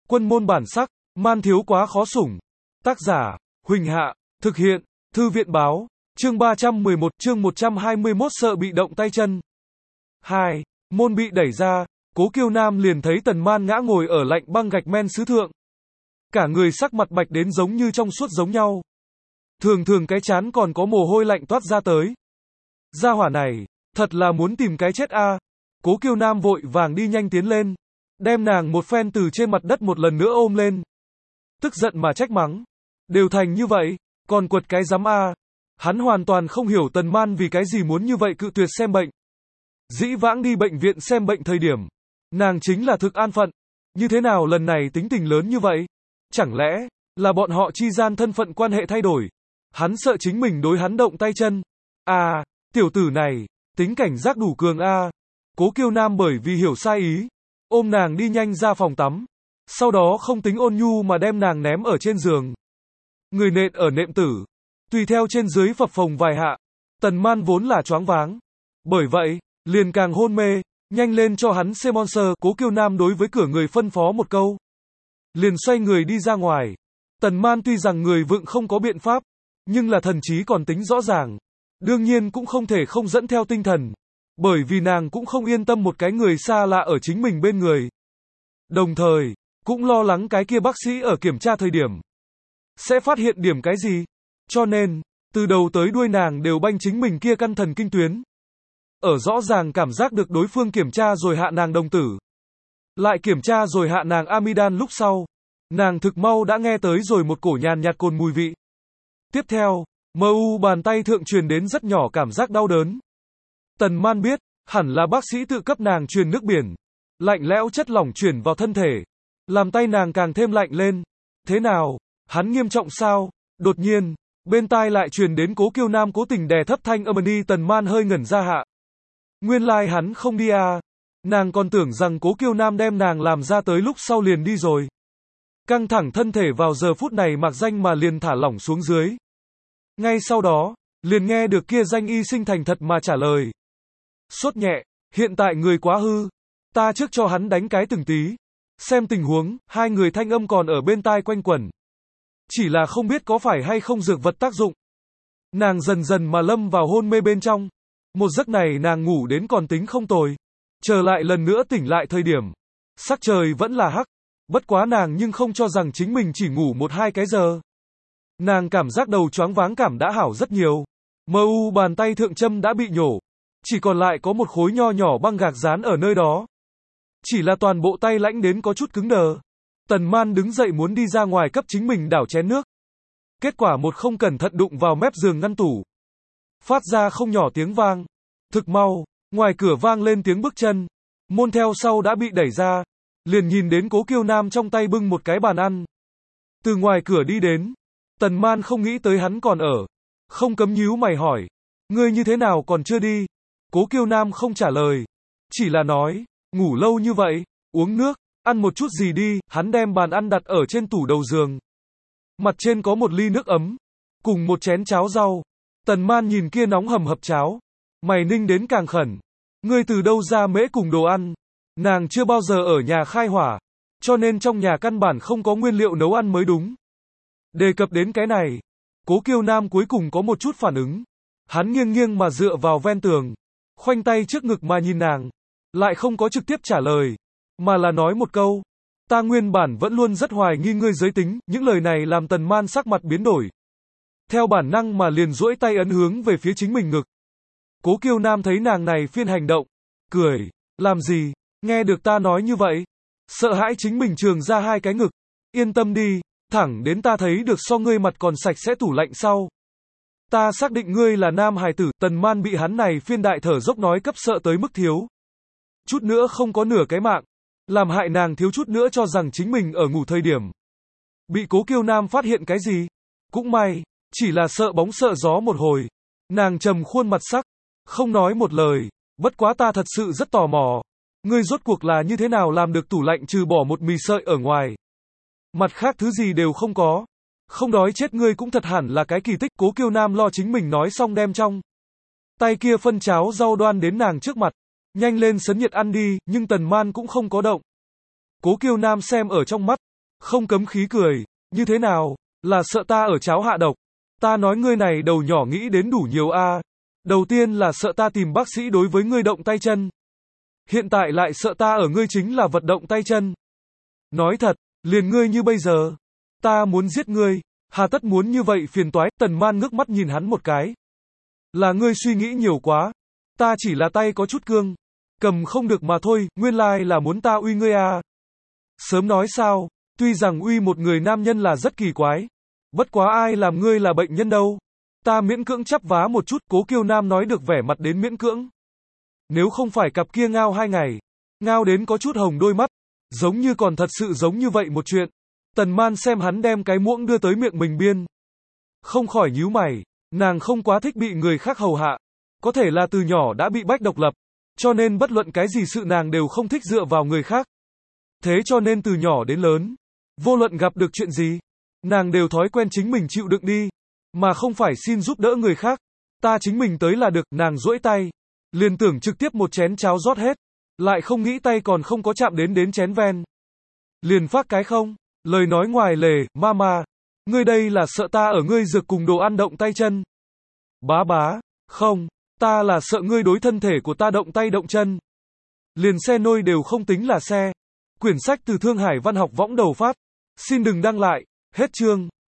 Quân môn bản sắc, man thiếu quá khó sủng. Tác giả, Huỳnh Hạ, thực hiện, Thư viện báo, chương 311, chương 121 sợ bị động tay chân. 2. Môn bị đẩy ra, Cố Kiêu Nam liền thấy Tần Man ngã ngồi ở lạnh băng gạch men sứ thượng. Cả người sắc mặt bạch đến giống như trong suốt giống nhau. Thường thường cái chán còn có mồ hôi lạnh toát ra tới. Gia hỏa này, thật là muốn tìm cái chết a. Cố Kiêu Nam vội vàng đi nhanh tiến lên, đem nàng một phen từ trên mặt đất một lần nữa ôm lên. Tức giận mà trách mắng. Đều thành như vậy, còn quật cái giám a. Hắn hoàn toàn không hiểu Tần Man vì cái gì muốn như vậy cự tuyệt xem bệnh. Dĩ vãng đi bệnh viện xem bệnh thời điểm, nàng chính là thực an phận. Như thế nào lần này tính tình lớn như vậy? Chẳng lẽ là bọn họ chi gian thân phận quan hệ thay đổi? Hắn sợ chính mình đối hắn động tay chân. À, tiểu tử này, tính cảnh giác đủ cường a. Cố Kiêu Nam bởi vì hiểu sai ý, ôm nàng đi nhanh ra phòng tắm. Sau đó không tính ôn nhu mà đem nàng ném ở trên giường. Người nện ở nệm tử, tùy theo trên dưới phập phồng vài hạ. Tần Man vốn là choáng váng, bởi vậy, liền càng hôn mê. Nhanh lên cho hắn xem monster. Cố Kiêu Nam đối với cửa người phân phó một câu, liền xoay người đi ra ngoài. Tần Man tuy rằng người vựng không có biện pháp, nhưng là thần trí còn tính rõ ràng. Đương nhiên cũng không thể không dẫn theo tinh thần, bởi vì nàng cũng không yên tâm một cái người xa lạ ở chính mình bên người. Đồng thời, cũng lo lắng cái kia bác sĩ ở kiểm tra thời điểm sẽ phát hiện điểm cái gì. Cho nên, từ đầu tới đuôi nàng đều banh chính mình kia căn thần kinh tuyến. Ở rõ ràng cảm giác được đối phương kiểm tra rồi hạ nàng đồng tử, lại kiểm tra rồi hạ nàng amidan lúc sau, nàng thực mau đã nghe tới rồi một cổ nhàn nhạt cồn mùi vị. Tiếp theo, bàn tay thượng truyền đến rất nhỏ cảm giác đau đớn. Tần Man biết, hẳn là bác sĩ tự cấp nàng truyền nước biển. Lạnh lẽo chất lỏng chuyển vào thân thể, làm tay nàng càng thêm lạnh lên. Thế nào? Hắn nghiêm trọng sao? Đột nhiên, bên tai lại truyền đến Cố Kiêu Nam cố tình đè thấp thanh âm đi. Tần Man hơi ngẩn ra hạ. Nguyên lai hắn không đi à? Nàng còn tưởng rằng Cố Kiêu Nam đem nàng làm ra tới lúc sau liền đi rồi. Căng thẳng thân thể vào giờ phút này mặc danh mà liền thả lỏng xuống dưới. Ngay sau đó, liền nghe được kia danh y sinh thành thật mà trả lời. Sốt nhẹ, hiện tại người quá hư. Ta trước cho hắn đánh cái từng tí. Xem tình huống, hai người thanh âm còn ở bên tai quanh quẩn. Chỉ là không biết có phải hay không dược vật tác dụng. Nàng dần dần mà lâm vào hôn mê bên trong. Một giấc này nàng ngủ đến còn tính không tồi. Trở lại lần nữa tỉnh lại thời điểm, sắc trời vẫn là hắc. Bất quá nàng nhưng không cho rằng chính mình chỉ ngủ 1-2 cái giờ. Nàng cảm giác đầu choáng váng cảm đã hảo rất nhiều. Bàn tay thượng châm đã bị nhổ. Chỉ còn lại có một khối nho nhỏ băng gạc dán ở nơi đó. Chỉ là toàn bộ tay lãnh đến có chút cứng đờ. Tần Man đứng dậy muốn đi ra ngoài cấp chính mình đảo chén nước. Kết quả một không cẩn thận đụng vào mép giường ngăn tủ. Phát ra không nhỏ tiếng vang. Thực mau, ngoài cửa vang lên tiếng bước chân. Môn theo sau đã bị đẩy ra. Liền nhìn đến Cố Kiêu Nam trong tay bưng một cái bàn ăn. Từ ngoài cửa đi đến. Tần Man không nghĩ tới hắn còn ở. Không cấm nhíu mày hỏi. Ngươi như thế nào còn chưa đi? Cố Kiêu Nam không trả lời. Chỉ là nói, ngủ lâu như vậy, uống nước, ăn một chút gì đi. Hắn đem bàn ăn đặt ở trên tủ đầu giường. Mặt trên có một ly nước ấm, cùng một chén cháo rau. Tần Man nhìn kia nóng hầm hập cháo, mày ninh đến càng khẩn. Ngươi từ đâu ra mễ cùng đồ ăn? Nàng chưa bao giờ ở nhà khai hỏa, cho nên trong nhà căn bản không có nguyên liệu nấu ăn mới đúng. Đề cập đến cái này, Cố Kiêu Nam cuối cùng có một chút phản ứng. Hắn nghiêng nghiêng mà dựa vào ven tường, khoanh tay trước ngực mà nhìn nàng, lại không có trực tiếp trả lời, mà là nói một câu. Ta nguyên bản vẫn luôn rất hoài nghi ngươi giới tính. Những lời này làm Tần Man sắc mặt biến đổi. Theo bản năng mà liền duỗi tay ấn hướng về phía chính mình ngực. Cố Kiêu Nam thấy nàng này phiên hành động, cười. Làm gì? Nghe được ta nói như vậy? Sợ hãi chính mình trường ra hai cái ngực. Yên tâm đi, thẳng đến ta thấy được so ngươi mặt còn sạch sẽ tủ lạnh sau. Ta xác định ngươi là nam hài tử. Tần Man bị hắn này phiên đại thở dốc nói cấp sợ tới mức thiếu chút nữa không có nửa cái mạng. Làm hại nàng thiếu chút nữa cho rằng chính mình ở ngủ thời điểm bị Cố Kiêu Nam phát hiện cái gì. Cũng may, chỉ là sợ bóng sợ gió một hồi. Nàng trầm khuôn mặt sắc, không nói một lời. Bất quá ta thật sự rất tò mò. Ngươi rốt cuộc là như thế nào làm được tủ lạnh trừ bỏ một mì sợi ở ngoài, mặt khác thứ gì đều không có. Không đói chết ngươi cũng thật hẳn là cái kỳ tích. Cố Kiêu Nam lo chính mình nói xong đem trong tay kia phân cháo rau đoan đến nàng trước mặt. Nhanh lên sấn nhiệt ăn đi. Nhưng Tần Man cũng không có động. Cố Kiêu Nam xem ở trong mắt, Không cấm khí cười, như thế nào, là sợ ta ở cháo hạ độc. Ta nói ngươi này đầu nhỏ nghĩ đến đủ nhiều a. Đầu tiên là sợ ta tìm bác sĩ đối với ngươi động tay chân. Hiện tại lại sợ ta ở ngươi chính là vật động tay chân. Nói thật, liền ngươi như bây giờ. Ta muốn giết ngươi, hà tất muốn như vậy phiền toái. Tần Man ngước mắt nhìn hắn một cái. Là ngươi suy nghĩ nhiều quá. Ta chỉ là tay có chút cương. Cầm không được mà thôi, nguyên lai là muốn ta uy ngươi à. Sớm nói sao, tuy rằng uy một người nam nhân là rất kỳ quái. Bất quá ai làm ngươi là bệnh nhân đâu. Ta miễn cưỡng chắp vá một chút, Cố Kiêu Nam nói được vẻ mặt đến miễn cưỡng. Nếu không phải cặp kia ngao 2 ngày, ngao đến có chút hồng đôi mắt, giống như còn thật sự giống như vậy một chuyện. Tần Man xem hắn đem cái muỗng đưa tới miệng mình biên. Không khỏi nhíu mày, nàng không quá thích bị người khác hầu hạ. Có thể là từ nhỏ đã bị bách độc lập, cho nên bất luận cái gì sự nàng đều không thích dựa vào người khác. Thế cho nên từ nhỏ đến lớn, vô luận gặp được chuyện gì, nàng đều thói quen chính mình chịu đựng đi, mà không phải xin giúp đỡ người khác. Ta chính mình tới là được, nàng duỗi tay, liền tưởng trực tiếp một chén cháo rót hết, lại không nghĩ tay còn không có chạm đến chén ven. Liền phát cái không, lời nói ngoài lề, mama, ngươi đây là sợ ta ở ngươi dược cùng đồ ăn động tay chân. Bá bá, không, ta là sợ ngươi đối thân thể của ta động tay động chân. Liền xe nôi đều không tính là xe. Quyển sách từ Thương Hải Văn học võng đầu phát. Xin đừng đăng lại, hết chương.